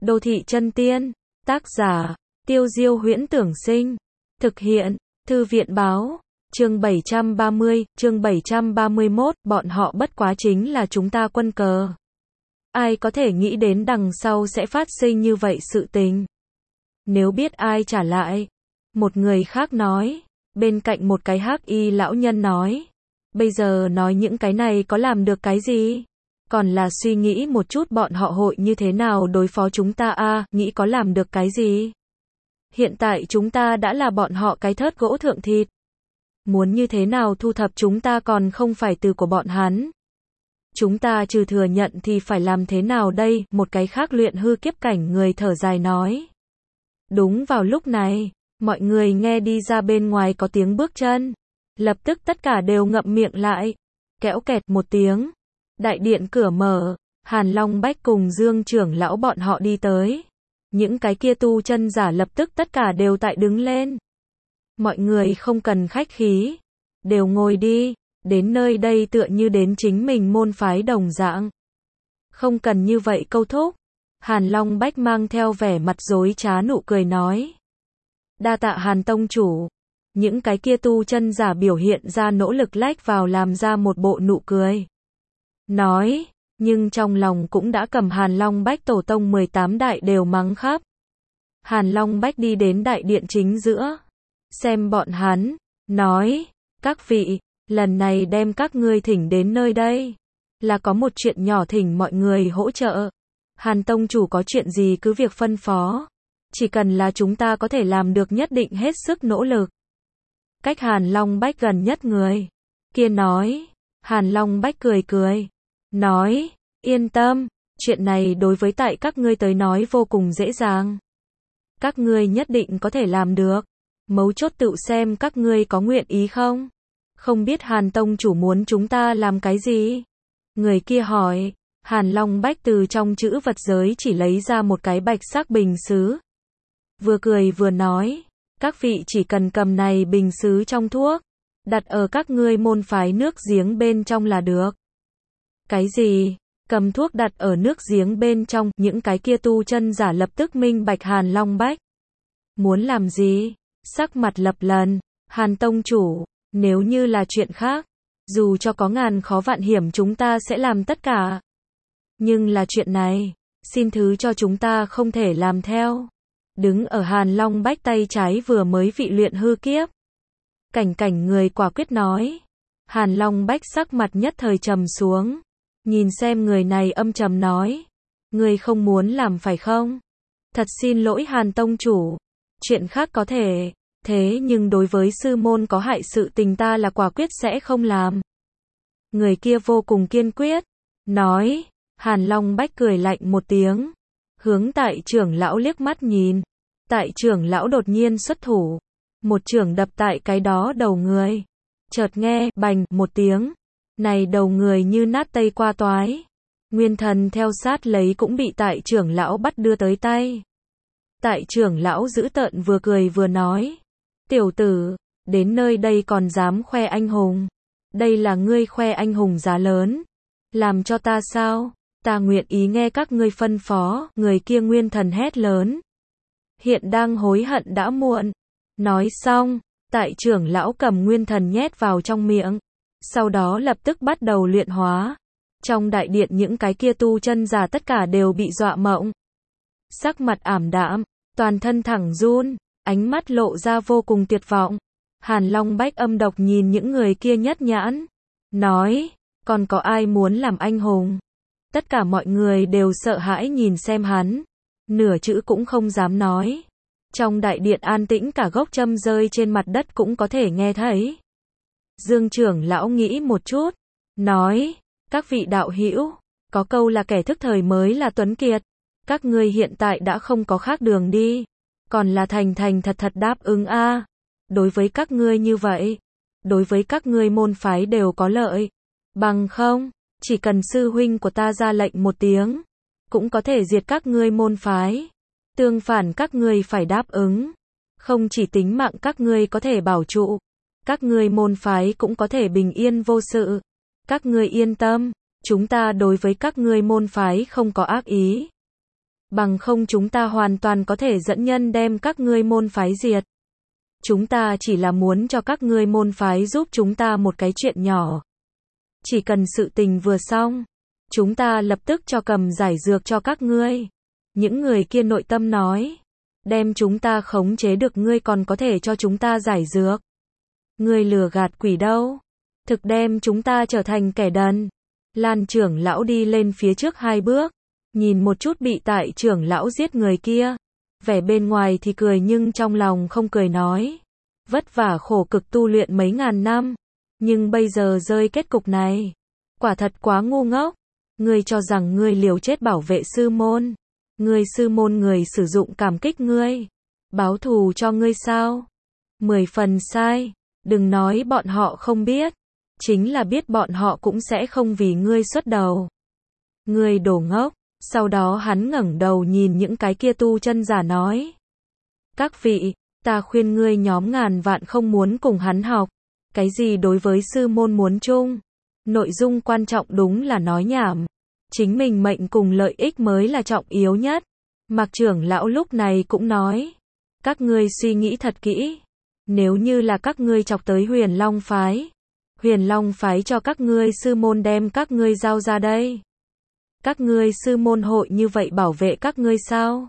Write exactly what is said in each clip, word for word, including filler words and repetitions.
Đô thị chân tiên, tác giả, Tiêu Diêu Huyễn Tưởng Sinh, thực hiện, Thư viện Báo, chương bảy trăm ba mươi, chương bảy trăm ba mươi mốt, bọn họ bất quá chính là chúng ta quân cờ. Ai có thể nghĩ đến đằng sau sẽ phát sinh như vậy sự tình. Nếu biết ai trả lại. Một người khác nói, bên cạnh một cái hắc y lão nhân nói, bây giờ nói những cái này có làm được cái gì? Còn là suy nghĩ một chút bọn họ hội như thế nào đối phó chúng ta a, à, nghĩ có làm được cái gì? Hiện tại chúng ta đã là bọn họ cái thớt gỗ thượng thịt. Muốn như thế nào thu thập chúng ta còn không phải từ của bọn hắn. Chúng ta trừ thừa nhận thì phải làm thế nào đây? Một cái khác luyện hư kiếp cảnh người thở dài nói. Đúng vào lúc này, mọi người nghe đi ra bên ngoài có tiếng bước chân. Lập tức tất cả đều ngậm miệng lại. Kéo kẹt một tiếng. Đại điện cửa mở, Hàn Long Bách cùng Dương trưởng lão bọn họ đi tới. Những cái kia tu chân giả lập tức tất cả đều tại đứng lên. Mọi người không cần khách khí. Đều ngồi đi, đến nơi đây tựa như đến chính mình môn phái đồng dạng. Không cần như vậy câu thúc. Hàn Long Bách mang theo vẻ mặt dối trá nụ cười nói. Đa tạ Hàn tông chủ. Những cái kia tu chân giả biểu hiện ra nỗ lực lách vào làm ra một bộ nụ cười. Nói, nhưng trong lòng cũng đã cầm Hàn Long Bách tổ tông mười tám đại đều mắng khắp. Hàn Long Bách đi đến đại điện chính giữa. Xem bọn hắn, nói, các vị, lần này đem các ngươi thỉnh đến nơi đây. Là có một chuyện nhỏ thỉnh mọi người hỗ trợ. Hàn tông chủ có chuyện gì cứ việc phân phó. Chỉ cần là chúng ta có thể làm được nhất định hết sức nỗ lực. Cách Hàn Long Bách gần nhất người. Kia nói, Hàn Long Bách cười cười. Nói, yên tâm, chuyện này đối với tại các ngươi tới nói vô cùng dễ dàng. Các ngươi nhất định có thể làm được. Mấu chốt tự xem các ngươi có nguyện ý không? Không biết Hàn tông chủ muốn chúng ta làm cái gì? Người kia hỏi. Hàn Long Bách từ trong chữ vật giới chỉ lấy ra một cái bạch sắc bình sứ. Vừa cười vừa nói, các vị chỉ cần cầm này bình sứ trong thuốc, đặt ở các ngươi môn phái nước giếng bên trong là được. Cái gì? Cầm thuốc đặt ở nước giếng bên trong, những cái kia tu chân giả lập tức minh bạch Hàn Long Bách. Muốn làm gì? Sắc mặt lập lần, Hàn tông chủ, nếu như là chuyện khác, dù cho có ngàn khó vạn hiểm chúng ta sẽ làm tất cả. Nhưng là chuyện này, xin thứ cho chúng ta không thể làm theo. Đứng ở Hàn Long Bách tay trái vừa mới vị luyện hư kiếp. Cảnh cảnh người quả quyết nói. Hàn Long Bách sắc mặt nhất thời trầm xuống. Nhìn xem người này âm trầm nói. Người không muốn làm phải không? Thật xin lỗi Hàn tông chủ. Chuyện khác có thể. Thế nhưng đối với sư môn có hại sự tình ta là quả quyết sẽ không làm. Người kia vô cùng kiên quyết. Nói. Hàn Long Bách cười lạnh một tiếng. Hướng tại trưởng lão liếc mắt nhìn. Tại trưởng lão đột nhiên xuất thủ. Một trưởng đập tại cái đó đầu người. Chợt nghe, bành, một tiếng. Này đầu người như nát tây qua toái. Nguyên thần theo sát lấy cũng bị tại trưởng lão bắt đưa tới tay. Tại trưởng lão dữ tợn vừa cười vừa nói. Tiểu tử, đến nơi đây còn dám khoe anh hùng. Đây là ngươi khoe anh hùng giá lớn. Làm cho ta sao? Ta nguyện ý nghe các ngươi phân phó. Người kia nguyên thần hét lớn. Hiện đang hối hận đã muộn. Nói xong, tại trưởng lão cầm nguyên thần nhét vào trong miệng. Sau đó lập tức bắt đầu luyện hóa. Trong đại điện những cái kia tu chân giả tất cả đều bị dọa mộng. Sắc mặt ảm đạm, toàn thân thẳng run, ánh mắt lộ ra vô cùng tuyệt vọng. Hàn Long Bách âm độc nhìn những người kia nhất nhãn. Nói, còn có ai muốn làm anh hùng? Tất cả mọi người đều sợ hãi nhìn xem hắn. Nửa chữ cũng không dám nói. Trong đại điện an tĩnh cả gốc châm rơi trên mặt đất cũng có thể nghe thấy. Dương trưởng lão nghĩ một chút. Nói, các vị đạo hữu, có câu là kẻ thức thời mới là tuấn kiệt. Các ngươi hiện tại đã không có khác đường đi. Còn là thành thành thật thật đáp ứng a. À. Đối với các ngươi như vậy. Đối với các ngươi môn phái đều có lợi. Bằng không, chỉ cần sư huynh của ta ra lệnh một tiếng. Cũng có thể diệt các ngươi môn phái. Tương phản các ngươi phải đáp ứng. Không chỉ tính mạng các ngươi có thể bảo trụ. Các ngươi môn phái cũng có thể bình yên vô sự. Các ngươi yên tâm. Chúng ta đối với các ngươi môn phái không có ác ý. Bằng không chúng ta hoàn toàn có thể dẫn nhân đem các ngươi môn phái diệt. Chúng ta chỉ là muốn cho các ngươi môn phái giúp chúng ta một cái chuyện nhỏ. Chỉ cần sự tình vừa xong, chúng ta lập tức cho cầm giải dược cho các ngươi. Những người kia nội tâm nói, đem chúng ta khống chế được ngươi còn có thể cho chúng ta giải dược. Ngươi lừa gạt quỷ đâu, thực đem chúng ta trở thành kẻ đần. Lan trưởng lão đi lên phía trước hai bước, nhìn một chút bị tại trưởng lão giết người kia, vẻ bên ngoài thì cười nhưng trong lòng không cười nói, vất vả khổ cực tu luyện mấy ngàn năm, nhưng bây giờ rơi kết cục này, quả thật quá ngu ngốc. Ngươi cho rằng ngươi liều chết bảo vệ sư môn, ngươi sư môn người sử dụng cảm kích ngươi, báo thù cho ngươi sao? Mười phần sai, đừng nói bọn họ không biết, chính là biết bọn họ cũng sẽ không vì ngươi xuất đầu. Ngươi đồ ngốc. Sau đó hắn ngẩng đầu nhìn những cái kia tu chân giả nói, các vị, ta khuyên ngươi nhóm ngàn vạn không muốn cùng hắn học, cái gì đối với sư môn muốn chung, nội dung quan trọng đúng là nói nhảm, chính mình mệnh cùng lợi ích mới là trọng yếu nhất. Mạc trưởng lão lúc này cũng nói, các ngươi suy nghĩ thật kỹ, nếu như là các ngươi chọc tới Huyền Long phái, Huyền Long phái cho các ngươi sư môn đem các ngươi giao ra đây. Các ngươi sư môn hội như vậy bảo vệ các ngươi sao?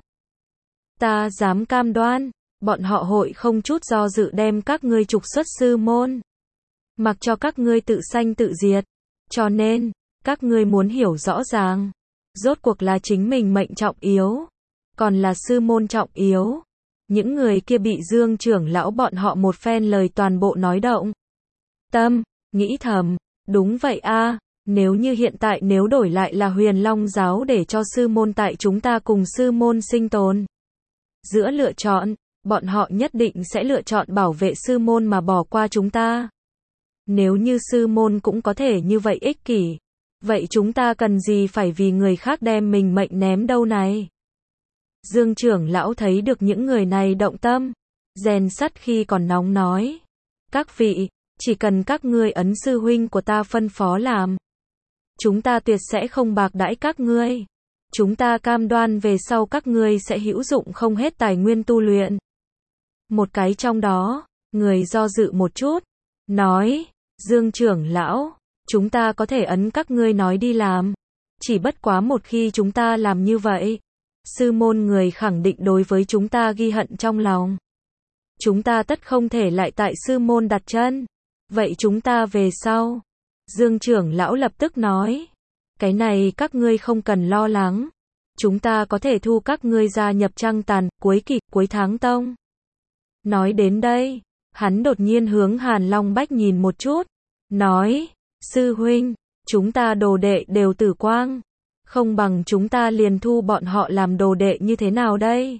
Ta dám cam đoan, bọn họ hội không chút do dự đem các ngươi trục xuất sư môn, mặc cho các ngươi tự sanh tự diệt. Cho nên, các ngươi muốn hiểu rõ ràng, rốt cuộc là chính mình mệnh trọng yếu, còn là sư môn trọng yếu. Những người kia bị Dương trưởng lão bọn họ một phen lời toàn bộ nói động tâm, nghĩ thầm, đúng vậy a. Nếu như hiện tại nếu đổi lại là Huyền Long giáo để cho sư môn tại chúng ta cùng sư môn sinh tồn. Giữa lựa chọn, bọn họ nhất định sẽ lựa chọn bảo vệ sư môn mà bỏ qua chúng ta. Nếu như sư môn cũng có thể như vậy ích kỷ, vậy chúng ta cần gì phải vì người khác đem mình mệnh ném đâu này? Dương trưởng lão thấy được những người này động tâm, rèn sắt khi còn nóng nói, các vị, chỉ cần các ngươi ấn sư huynh của ta phân phó làm, chúng ta tuyệt sẽ không bạc đãi các ngươi. Chúng ta cam đoan về sau các ngươi sẽ hữu dụng không hết tài nguyên tu luyện. Một cái trong đó, người do dự một chút, nói, Dương trưởng lão, chúng ta có thể ấn các ngươi nói đi làm. Chỉ bất quá một khi chúng ta làm như vậy, sư môn người khẳng định đối với chúng ta ghi hận trong lòng. Chúng ta tất không thể lại tại sư môn đặt chân. Vậy chúng ta về sau. Dương trưởng lão lập tức nói, cái này các ngươi không cần lo lắng, chúng ta có thể thu các ngươi gia nhập Trăng Tàn, cuối kỳ, cuối tháng tông. Nói đến đây, hắn đột nhiên hướng Hàn Long Bách nhìn một chút, nói, sư huynh, chúng ta đồ đệ đều tử quang, không bằng chúng ta liền thu bọn họ làm đồ đệ như thế nào đây?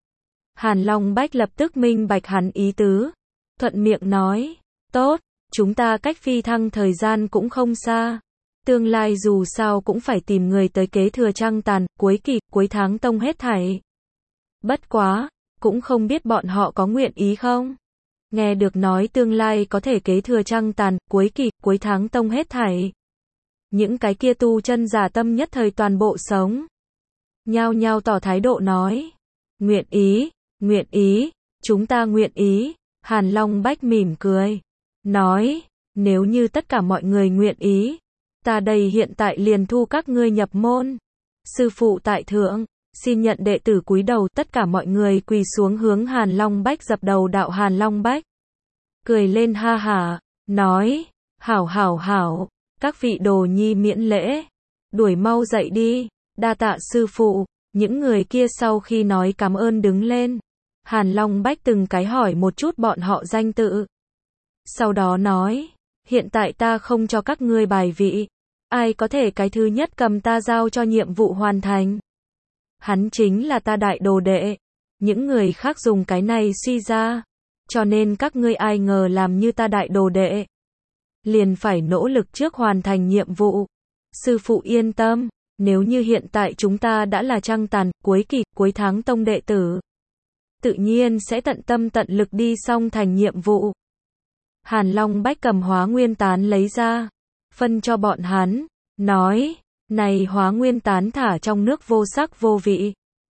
Hàn Long Bách lập tức minh bạch hắn ý tứ, thuận miệng nói, tốt. Chúng ta cách phi thăng thời gian cũng không xa. Tương lai dù sao cũng phải tìm người tới kế thừa Trăng Tàn, cuối kỳ, cuối tháng tông hết thảy. Bất quá, cũng không biết bọn họ có nguyện ý không? Nghe được nói tương lai có thể kế thừa Trăng Tàn, cuối kỳ, cuối tháng tông hết thảy. Những cái kia tu chân giả tâm nhất thời toàn bộ sống. Nhao nhao tỏ thái độ nói. Nguyện ý, nguyện ý, chúng ta nguyện ý. Hàn Long Bách mỉm cười. Nói, nếu như tất cả mọi người nguyện ý, ta đây hiện tại liền thu các ngươi nhập môn. Sư phụ tại thượng, xin nhận đệ tử cúi đầu. Tất cả mọi người quỳ xuống hướng Hàn Long Bách dập đầu đạo Hàn Long Bách. Cười lên ha hả, nói, hảo hảo hảo, các vị đồ nhi miễn lễ, đuổi mau dậy đi, đa tạ sư phụ. Những người kia sau khi nói cảm ơn đứng lên. Hàn Long Bách từng cái hỏi một chút bọn họ danh tự. Sau đó nói, hiện tại ta không cho các ngươi bài vị, ai có thể cái thứ nhất cầm ta giao cho nhiệm vụ hoàn thành. Hắn chính là ta đại đồ đệ, những người khác dùng cái này suy ra, cho nên các ngươi ai ngờ làm như ta đại đồ đệ, liền phải nỗ lực trước hoàn thành nhiệm vụ. Sư phụ yên tâm, nếu như hiện tại chúng ta đã là Trăng Tàn, cuối kỳ, cuối tháng tông đệ tử, tự nhiên sẽ tận tâm tận lực đi xong thành nhiệm vụ. Hàn Long Bách cầm hóa nguyên tán lấy ra, phân cho bọn hắn, nói, này hóa nguyên tán thả trong nước vô sắc vô vị,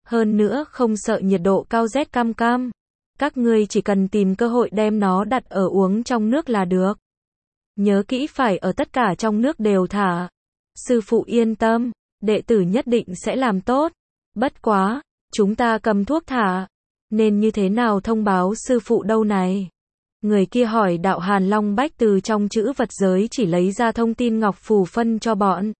Hơn nữa không sợ nhiệt độ cao rét cam cam. Các ngươi chỉ cần tìm cơ hội đem nó đặt ở uống trong nước là được. Nhớ kỹ phải ở tất cả trong nước đều thả. Sư phụ yên tâm, đệ tử nhất định sẽ làm tốt. Bất quá, chúng ta cầm thuốc thả. Nên như thế nào thông báo sư phụ đâu này? Người kia hỏi đạo Hàn Long Bách từ trong chữ vật giới chỉ lấy ra thông tin ngọc phù phân cho bọn.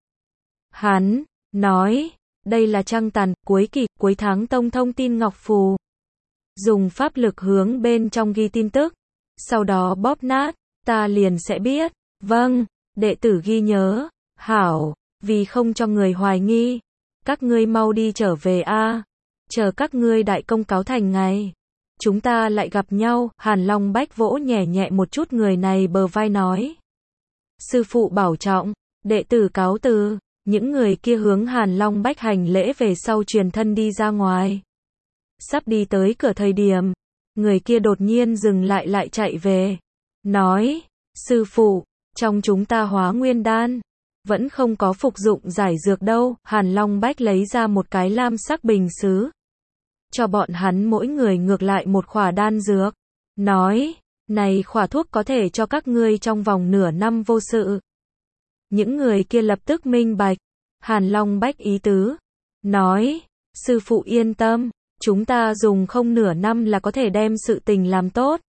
Hắn nói, đây là trăng tàn, cuối kỳ, cuối tháng tông thông tin ngọc phù. Dùng pháp lực hướng bên trong ghi tin tức. Sau đó bóp nát, ta liền sẽ biết. Vâng, đệ tử ghi nhớ. Hảo, vì không cho người hoài nghi. Các ngươi mau đi trở về a. Chờ các ngươi đại công cáo thành ngày. Chúng ta lại gặp nhau. Hàn Long Bách vỗ nhẹ nhẹ một chút người này bờ vai nói. Sư phụ bảo trọng, đệ tử cáo từ. Những người kia hướng Hàn Long Bách hành lễ về sau truyền thân đi ra ngoài. Sắp đi tới cửa thời điểm, người kia đột nhiên dừng lại lại chạy về. Nói, sư phụ, trong chúng ta hóa nguyên đan, vẫn không có phục dụng giải dược đâu. Hàn Long Bách lấy ra một cái lam sắc bình sứ. Cho bọn hắn mỗi người ngược lại một khỏa đan dược. Nói, này khỏa thuốc có thể cho các ngươi trong vòng nửa năm vô sự. Những người kia lập tức minh bạch. Hàn Long Bách ý tứ. Nói, sư phụ yên tâm, chúng ta dùng không nửa năm là có thể đem sự tình làm tốt.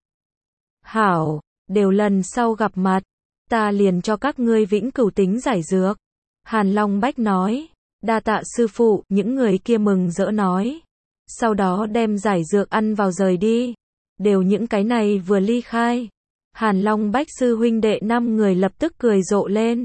Hảo, đều lần sau gặp mặt, ta liền cho các ngươi vĩnh cửu tính giải dược. Hàn Long Bách nói, đa tạ sư phụ, những người kia mừng rỡ nói. Sau đó đem giải dược ăn vào rời đi. Đều những cái này vừa ly khai. Hàn Long Bách sư huynh đệ năm người lập tức cười rộ lên.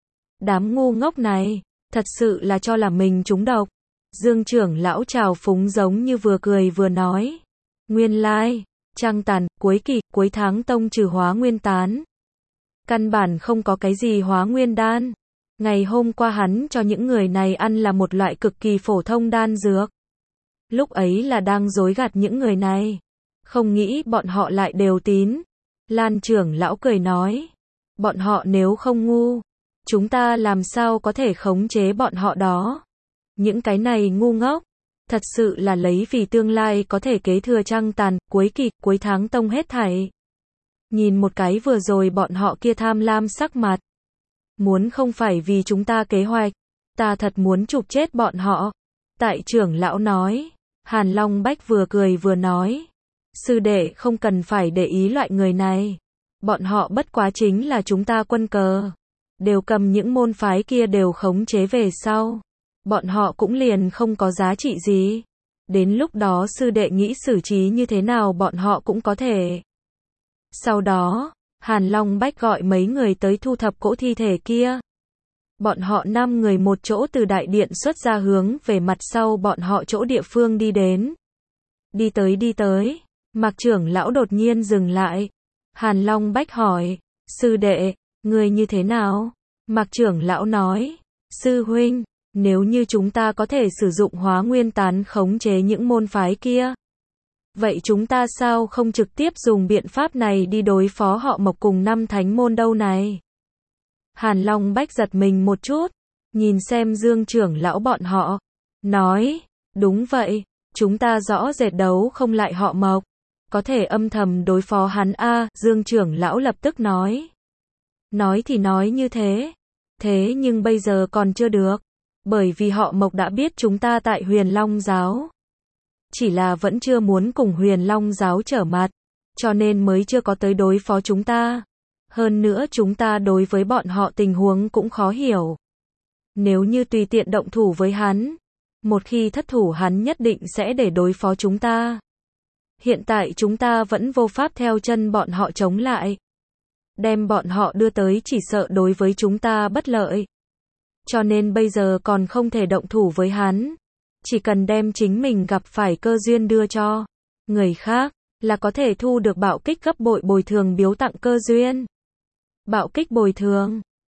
Đám ngu ngốc này, thật sự là cho là mình trúng độc. Dương trưởng lão trào phúng giống như vừa cười vừa nói. Nguyên lai, trăng tàn, cuối kỳ, cuối tháng tông trừ hóa nguyên tán. Căn bản không có cái gì hóa nguyên đan. Ngày hôm qua hắn cho những người này ăn là một loại cực kỳ phổ thông đan dược. Lúc ấy là đang dối gạt những người này. Không nghĩ bọn họ lại đều tín. Lan trưởng lão cười nói. Bọn họ nếu không ngu, chúng ta làm sao có thể khống chế bọn họ đó. Những cái này ngu ngốc, thật sự là lấy vì tương lai có thể kế thừa trăng tàn, cuối kỳ, cuối tháng tông hết thảy. Nhìn một cái vừa rồi bọn họ kia tham lam sắc mặt. Muốn không phải vì chúng ta kế hoạch, ta thật muốn chụp chết bọn họ. Tại trưởng lão nói, Hàn Long Bách vừa cười vừa nói. Sư đệ không cần phải để ý loại người này. Bọn họ bất quá chính là chúng ta quân cờ. Đều cầm những môn phái kia đều khống chế về sau. Bọn họ cũng liền không có giá trị gì. Đến lúc đó sư đệ nghĩ xử trí như thế nào bọn họ cũng có thể. Sau đó, Hàn Long Bách gọi mấy người tới thu thập cỗ thi thể kia. Bọn họ năm người một chỗ từ đại điện xuất ra hướng về mặt sau bọn họ chỗ địa phương đi đến. Đi tới đi tới, Mạc trưởng lão đột nhiên dừng lại. Hàn Long Bách hỏi, sư đệ, người như thế nào? Mạc trưởng lão nói, sư huynh, nếu như chúng ta có thể sử dụng hóa nguyên tán khống chế những môn phái kia, vậy chúng ta sao không trực tiếp dùng biện pháp này đi đối phó họ Mộc cùng năm thánh môn đâu này? Hàn Long Bách giật mình một chút, nhìn xem Dương trưởng lão bọn họ, nói, đúng vậy, chúng ta rõ rệt đấu không lại họ Mộc, có thể âm thầm đối phó hắn a. Dương trưởng lão lập tức nói. Nói thì nói như thế, thế nhưng bây giờ còn chưa được, bởi vì họ Mộc đã biết chúng ta tại Huyền Long giáo. Chỉ là vẫn chưa muốn cùng Huyền Long giáo trở mặt, cho nên mới chưa có tới đối phó chúng ta. Hơn nữa chúng ta đối với bọn họ tình huống cũng khó hiểu. Nếu như tùy tiện động thủ với hắn, một khi thất thủ hắn nhất định sẽ để đối phó chúng ta. Hiện tại chúng ta vẫn vô pháp theo chân bọn họ chống lại. Đem bọn họ đưa tới chỉ sợ đối với chúng ta bất lợi. Cho nên bây giờ còn không thể động thủ với hắn. Chỉ cần đem chính mình gặp phải cơ duyên đưa cho người khác, là có thể thu được bạo kích gấp bội bồi thường biếu tặng cơ duyên. Bạo kích bồi thường.